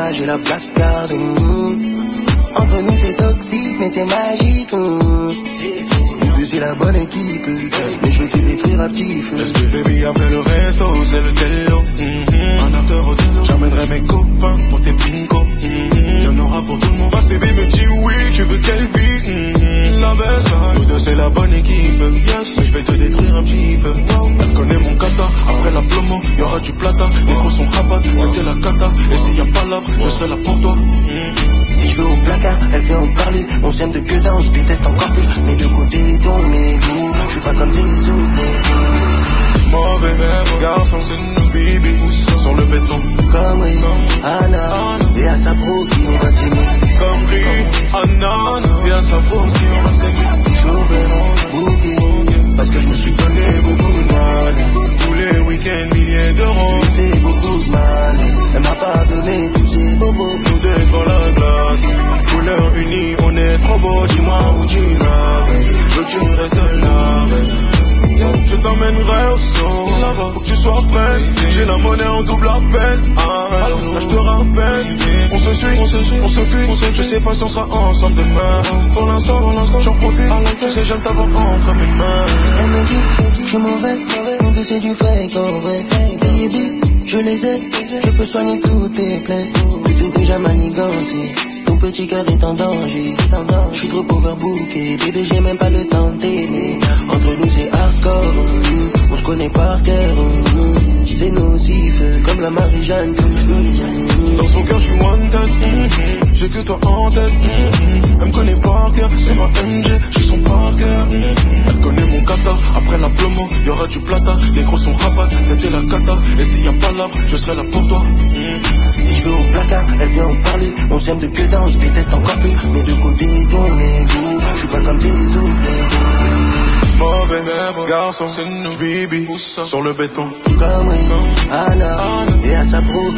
là, j'ai la black card. Entre nous c'est toxique, mais c'est magique. C'est la bonne équipe, mais je vais te décrire à petit feu. Let's be baby, après le resto, c'est le tello. Un after au tello, j'emmènerai mes copains pour tes pincos. Y'en aura pour tout le monde. Ma CB me dit oui, tu veux quelle vie? La best, nous deux c'est la bonne équipe. Yes, mais je vais te détruire un petit peu. Elle connaît mon kata, après la plomo, y'aura du plata. Les gros sont rabat, c'était la cata. Et s'il y a pas l'offre, je serai là pour toi. Si je vais au placard, elle veut en parler. On s'aime de que ça, on se déteste encore plus. Mais de côté ton ego, je suis pas comme tes autres. Mauvais garçon, c'est nous bibi. Sur le béton. Comme Rick, Anna, et à sa pro qui on va s'aimer. Comme Rick, Anna, et à sa pro qui on va s'aimer. Chauffeur, bouquet, parce que je me suis donné beaucoup de mal. Tous les week-ends, milliers d'euros. J'ai fait beaucoup de mal. Elle m'a pardonné tous ces bobos. Nous deux devant la glace. Couleur unie, on est trop beau. Dis-moi où tu vas. Je veux que tu restes là. Je t'emmènerai au saut. Là-bas, faut que tu sois prêt. J'ai la monnaie en double appel. Là, je te rappelle. On se suit, on se fuit. Je sais pas si on sera ensemble demain. Pour l'instant, j'en profite. Tu sais, j'aime t'avoir entre mes mains. Elle me dit, je suis mauvais. On dit c'est du fake en vrai. Baby, je les ai. Je peux soigner toutes tes plaies. Tout est déjà manigancé. Ton petit cœur est en danger. Je suis trop overbooké. Bébé, j'ai même pas le temps d'aimer. Entre nous, c'est hardcore. On se connaît par cœur. C'est nocif, comme la Marie-Jeanne que je veux. Dans son cœur, je suis wanted. J'ai que toi en tête. Elle me connaît par cœur. C'est ma MG, j'ai son par cœur. Elle connaît mon kata. Après la plomo, y'aura du plata. Les gros sont rabat, c'était la cata. Et s'il y a pas l'arbre, je serai là pour toi. Si je vais au placard, elle vient en parler. On s'aime de que ça, on se déteste encore plus. Mais de côté ton ego, je suis pas comme tes autres. Mauvais garçon, c'est nous, bibi, sur le béton. Comme Rick, Anna, et à sa pro